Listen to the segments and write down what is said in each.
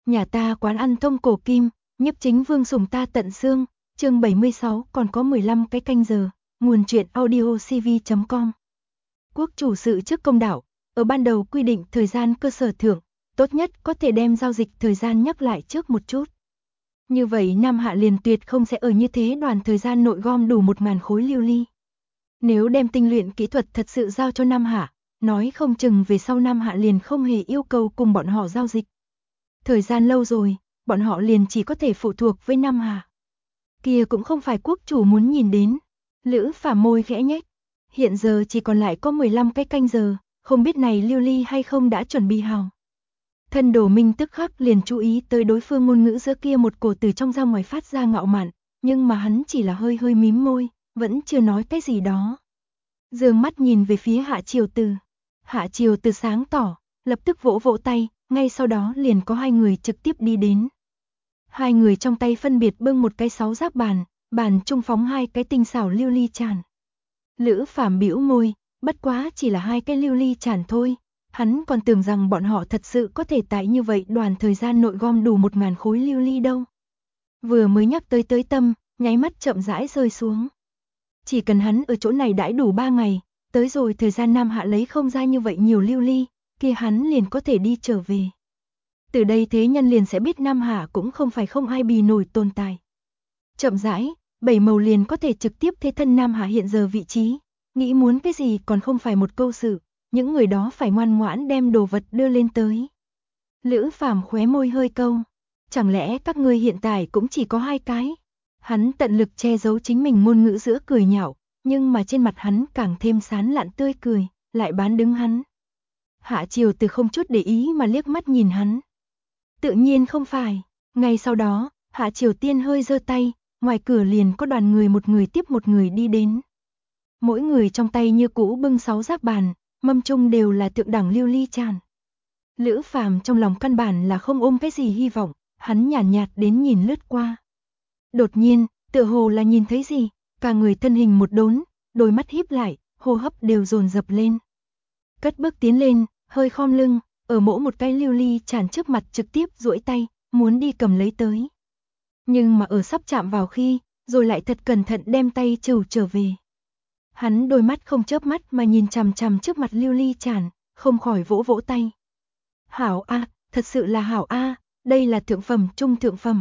Nhà ta quán ăn thông cổ kim, nhiếp chính vương sủng ta tận xương, chương 76 còn có 15 cái canh giờ, nguồn truyện audio cv.com. Quốc chủ sự trước công đảo, ở ban đầu quy định thời gian cơ sở thưởng, tốt nhất có thể đem giao dịch thời gian nhắc lại trước một chút. Như vậy Nam Hạ liền tuyệt không sẽ ở như thế đoàn thời gian nội gom đủ 1000 khối lưu ly. Nếu đem tinh luyện kỹ thuật thật sự giao cho Nam Hạ, nói không chừng về sau Nam Hạ liền không hề yêu cầu cùng bọn họ giao dịch. Thời gian lâu rồi, bọn họ liền chỉ có thể phụ thuộc với Nam Hạ. Kia cũng không phải quốc chủ muốn nhìn đến. Lữ Phàm môi khẽ nhếch. Hiện giờ chỉ còn lại có 15 cái canh giờ, không biết này lưu ly hay không đã chuẩn bị hào. Thân Đồ Minh tức khắc liền chú ý tới đối phương ngôn ngữ giữa kia một cổ từ trong ra ngoài phát ra ngạo mạn, nhưng mà hắn chỉ là hơi hơi mím môi, vẫn chưa nói cái gì đó. Dương mắt nhìn về phía Hạ Triều Từ. Hạ Triều Từ sáng tỏ, lập tức vỗ vỗ tay, ngay sau đó liền có hai người trực tiếp đi đến. Hai người trong tay phân biệt bưng một cái 6 giác bàn, bàn trung phóng hai cái tinh xảo lưu ly tràn. Lữ Phàm bĩu môi, bất quá chỉ là hai cái lưu ly tràn thôi, hắn còn tưởng rằng bọn họ thật sự có thể tại như vậy đoàn thời gian nội gom đủ 1000 khối lưu ly đâu. Vừa mới nhắc tới tâm, nháy mắt chậm rãi rơi xuống. Chỉ cần hắn ở chỗ này đãi đủ 3 ngày, tới rồi thời gian Nam Hạ lấy không ra như vậy nhiều lưu ly, kia hắn liền có thể đi trở về. Từ đây thế nhân liền sẽ biết Nam Hạ cũng không phải không ai bì nổi tồn tại. Chậm rãi, 7 màu liền có thể trực tiếp thế thân Nam Hạ hiện giờ vị trí, nghĩ muốn cái gì còn không phải một câu sự, những người đó phải ngoan ngoãn đem đồ vật đưa lên tới. Lữ Phàm khóe môi hơi câu, chẳng lẽ các ngươi hiện tại cũng chỉ có 2 cái? Hắn tận lực che giấu chính mình ngôn ngữ giữa cười nhạo, nhưng mà trên mặt hắn càng thêm sán lạn tươi cười, lại bán đứng hắn. Hạ Triều Từ không chút để ý mà liếc mắt nhìn hắn. Tự nhiên không phải, ngay sau đó, Hạ Triều Tiên hơi giơ tay, ngoài cửa liền có đoàn người một người tiếp một người đi đến. Mỗi người trong tay như cũ bưng 6 giác bàn, mâm chung đều là thượng đẳng lưu ly tràn. Lữ Phàm trong lòng căn bản là không ôm cái gì hy vọng, hắn nhàn nhạt đến nhìn lướt qua. Đột nhiên, tựa hồ là nhìn thấy gì, cả người thân hình một đốn, đôi mắt híp lại, hô hấp đều dồn dập lên. Cất bước tiến lên, hơi khom lưng, ở mỗ một cái lưu ly tràn trước mặt trực tiếp duỗi tay, muốn đi cầm lấy tới. Nhưng mà ở sắp chạm vào khi, rồi lại thật cẩn thận đem tay trừ trở về. Hắn đôi mắt không chớp mắt mà nhìn chằm chằm trước mặt lưu ly tràn, không khỏi vỗ vỗ tay. Hảo a, thật sự là hảo a, đây là thượng phẩm trung thượng phẩm.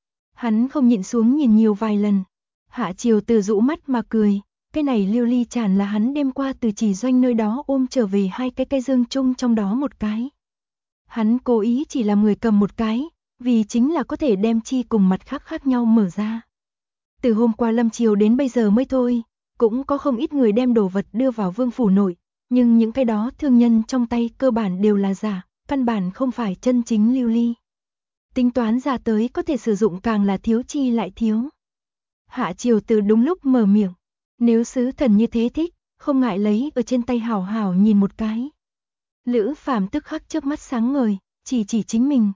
Hắn không nhịn xuống nhìn nhiều vài lần. Hạ Triều Từ rũ mắt mà cười, cái này lưu ly tràn là hắn đêm qua từ Chỉ Doanh nơi đó ôm trở về hai cái cây dương chung trong đó một cái. Hắn cố ý chỉ làm người cầm một cái, vì chính là có thể đem chi cùng mặt khác khác nhau mở ra. Từ hôm qua lâm chiều đến bây giờ mới thôi, cũng có không ít người đem đồ vật đưa vào vương phủ nội, nhưng những cái đó thương nhân trong tay cơ bản đều là giả, căn bản không phải chân chính lưu ly. Tính toán ra tới có thể sử dụng càng là thiếu chi lại thiếu. Hạ Triều Từ đúng lúc mở miệng, nếu sứ thần như thế thích, không ngại lấy ở trên tay hảo hảo nhìn một cái. Lữ Phàm tức khắc chớp mắt sáng ngời, chỉ chính mình.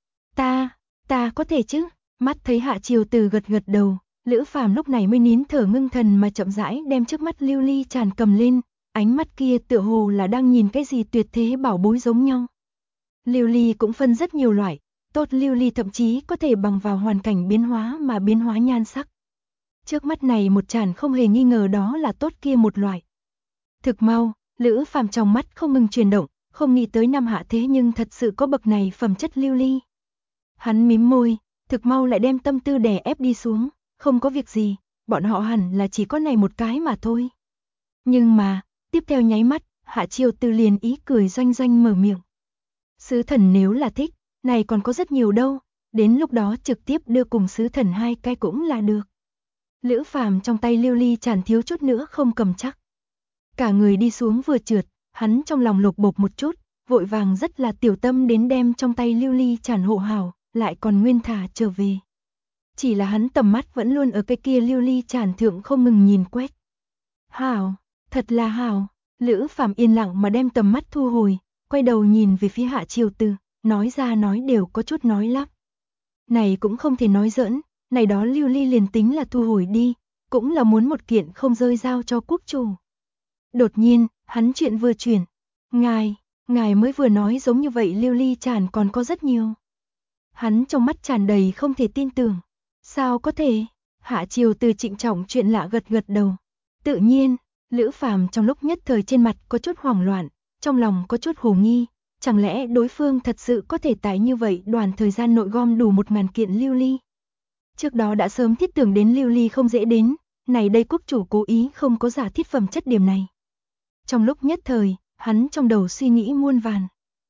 Ta có thể chứ? Mắt thấy Hạ Triều Từ gật gật đầu, Lữ Phàm lúc này mới nín thở ngưng thần mà chậm rãi đem trước mắt lưu ly tràn cầm lên, ánh mắt kia tựa hồ là đang nhìn cái gì tuyệt thế bảo bối giống nhau. Lưu ly cũng phân rất nhiều loại, tốt lưu ly thậm chí có thể bằng vào hoàn cảnh biến hóa mà biến hóa nhan sắc. Trước mắt này một tràn không hề nghi ngờ đó là tốt kia một loại. Thực mau, Lữ Phàm trong mắt không ngừng chuyển động, không nghĩ tới Nam Hạ thế nhưng thật sự có bậc này phẩm chất lưu ly. Hắn mím môi, thực mau lại đem tâm tư đè ép đi xuống, không có việc gì, bọn họ hẳn là chỉ có này một cái mà thôi. Nhưng mà, tiếp theo nháy mắt, Hạ Triều Từ liền ý cười doanh doanh mở miệng. Sứ thần nếu là thích, này còn có rất nhiều đâu, đến lúc đó trực tiếp đưa cùng sứ thần 2 cái cũng là được. Lữ Phàm trong tay lưu ly tràn thiếu chút nữa không cầm chắc. Cả người đi xuống vừa trượt, hắn trong lòng lục bộp một chút, vội vàng rất là tiểu tâm đến đem trong tay lưu ly tràn hộ hảo, lại còn nguyên thả trở về. Chỉ là hắn tầm mắt vẫn luôn ở cái kia lưu ly tràn thượng không ngừng nhìn quét. Hảo, thật là hảo, Lữ Phàm yên lặng mà đem tầm mắt thu hồi, quay đầu nhìn về phía Hạ Triều Từ, nói ra nói đều có chút nói lắp. Này cũng không thể nói giỡn, này đó lưu ly liền tính là thu hồi đi, cũng là muốn một kiện không rơi giao cho quốc chủ. Đột nhiên, hắn chuyện vừa chuyển. Ngài mới vừa nói giống như vậy lưu ly tràn còn có rất nhiều. Hắn trong mắt tràn đầy không thể tin tưởng. Sao có thể? Hạ Chiều Từ trịnh trọng chuyện lạ gật gật đầu. Tự nhiên, Lữ Phàm trong lúc nhất thời trên mặt có chút hoảng loạn, trong lòng có chút hồ nghi, chẳng lẽ đối phương thật sự có thể tại như vậy đoàn thời gian nội gom đủ 1000 kiện lưu ly? Trước đó đã sớm thiết tưởng đến lưu ly không dễ đến, này đây quốc chủ cố ý không có giả thiết phẩm chất điểm này. Trong lúc nhất thời, hắn trong đầu suy nghĩ muôn vàn.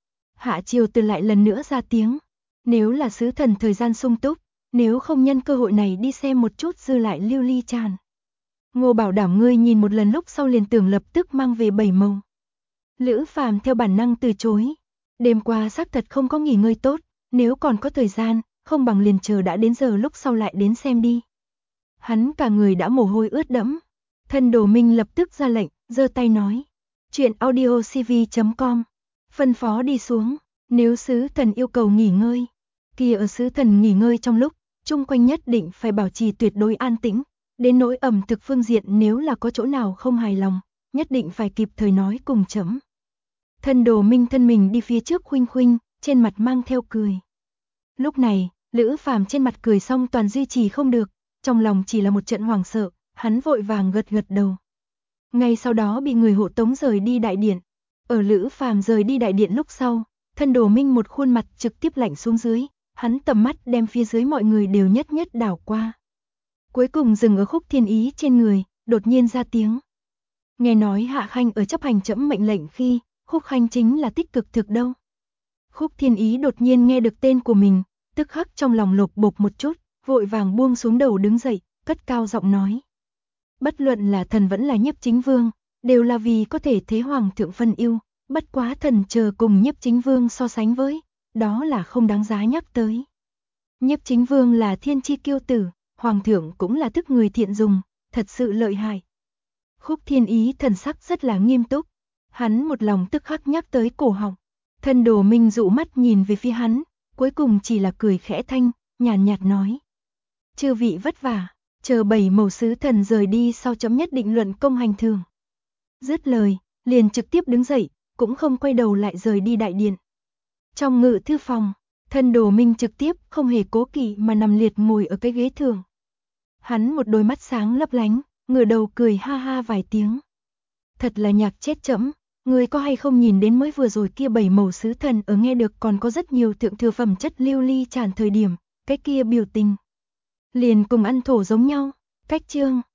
Hạ Chiều Từ lại lần nữa ra tiếng, nếu là sứ thần thời gian sung túc, nếu không nhân cơ hội này đi xem một chút dư lại lưu ly tràn. Ngô bảo đảm ngươi nhìn một lần lúc sau liền tưởng lập tức mang về 7 màu. Lữ Phàm theo bản năng từ chối. Đêm qua xác thật không có nghỉ ngơi tốt, nếu còn có thời gian, không bằng liền chờ đã đến giờ lúc sau lại đến xem đi. Hắn cả người đã mồ hôi ướt đẫm. Thân Đồ Minh lập tức ra lệnh, giơ tay nói. Chuyện audiocv.com. Phân phó đi xuống, nếu sứ thần yêu cầu nghỉ ngơi. Kia ở sứ thần nghỉ ngơi trong lúc, chung quanh nhất định phải bảo trì tuyệt đối an tĩnh. Đến nỗi ẩm thực phương diện nếu là có chỗ nào không hài lòng, nhất định phải kịp thời nói cùng chấm. Thân Đồ Minh thân mình đi phía trước khuynh khuynh, trên mặt mang theo cười. Lúc này, Lữ Phàm trên mặt cười xong toàn duy trì không được, trong lòng chỉ là một trận hoảng sợ, hắn vội vàng gật gật đầu. Ngay sau đó bị người hộ tống rời đi đại điện. Ở Lữ Phàm rời đi đại điện lúc sau, Thân Đồ Minh một khuôn mặt trực tiếp lạnh xuống dưới, hắn tầm mắt đem phía dưới mọi người đều nhất nhất đảo qua. Cuối cùng dừng ở Khúc Thiên Ý trên người, đột nhiên ra tiếng. Nghe nói Hạ Khanh ở chấp hành trẫm mệnh lệnh khi, Khúc Khanh chính là tích cực thực đâu. Khúc Thiên Ý đột nhiên nghe được tên của mình, tức khắc trong lòng lột bột một chút, vội vàng buông xuống đầu đứng dậy, cất cao giọng nói. Bất luận là thần vẫn là Nhiếp Chính Vương, đều là vì có thể thế hoàng thượng phân yêu, bất quá thần chờ cùng Nhiếp Chính Vương so sánh với, đó là không đáng giá nhắc tới. Nhiếp Chính Vương là thiên chi kiêu tử, hoàng thượng cũng là thức người thiện dùng, thật sự lợi hại. Khúc Thiên Ý thần sắc rất là nghiêm túc, hắn một lòng tức khắc nhắc tới cổ họng. Thân Đồ Minh dụ mắt nhìn về phía hắn, cuối cùng chỉ là cười khẽ thanh, nhàn nhạt nói. Chư vị vất vả, chờ 7 màu sứ thần rời đi sau chấm nhất định luận công hành thường. Dứt lời, liền trực tiếp đứng dậy, cũng không quay đầu lại rời đi đại điện. Trong ngự thư phòng, Thân Đồ Minh trực tiếp không hề cố kỵ mà nằm liệt ngồi ở cái ghế thường. Hắn một đôi mắt sáng lấp lánh, ngửa đầu cười ha ha vài tiếng. Thật là nhạc chết chấm, người có hay không nhìn đến mới vừa rồi kia 7 màu sứ thần ở nghe được còn có rất nhiều thượng thừa phẩm chất lưu ly tràn thời điểm, cái kia biểu tình. Liền cùng ăn thổ giống nhau, cách chương.